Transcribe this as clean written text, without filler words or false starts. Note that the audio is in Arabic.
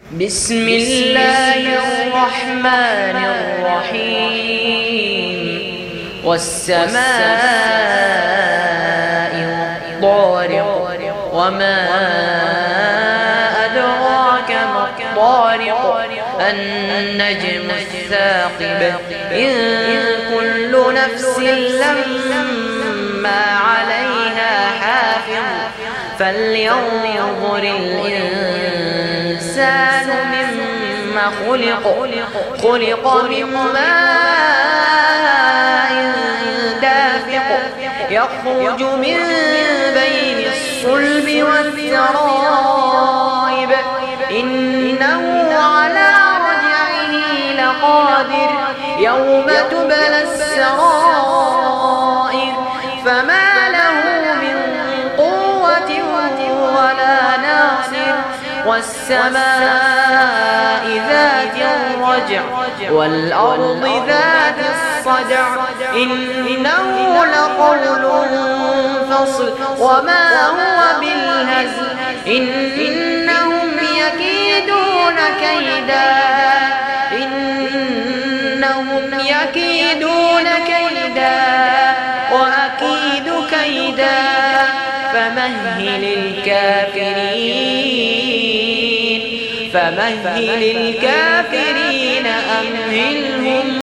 بسم الله الرحمن الرحيم والسماء والطارق وما أدراك ما الطارق النجم الثاقب إن كل نفس لما عليها حافظ فلينظر الإنسان مما خلق من ماء دافق يخرج من بين الصلب والترائب إنه على رجعه لقادر يوم تبلى السرائر فما له من قوة ولا ناصر والسماء ذات الرجع والأرض ذات الصدع إنه لقول فصل وما هو بالهزل إنهم يكيدون كيدا وأكيد كيدا فمهل الكافرين أمهلهم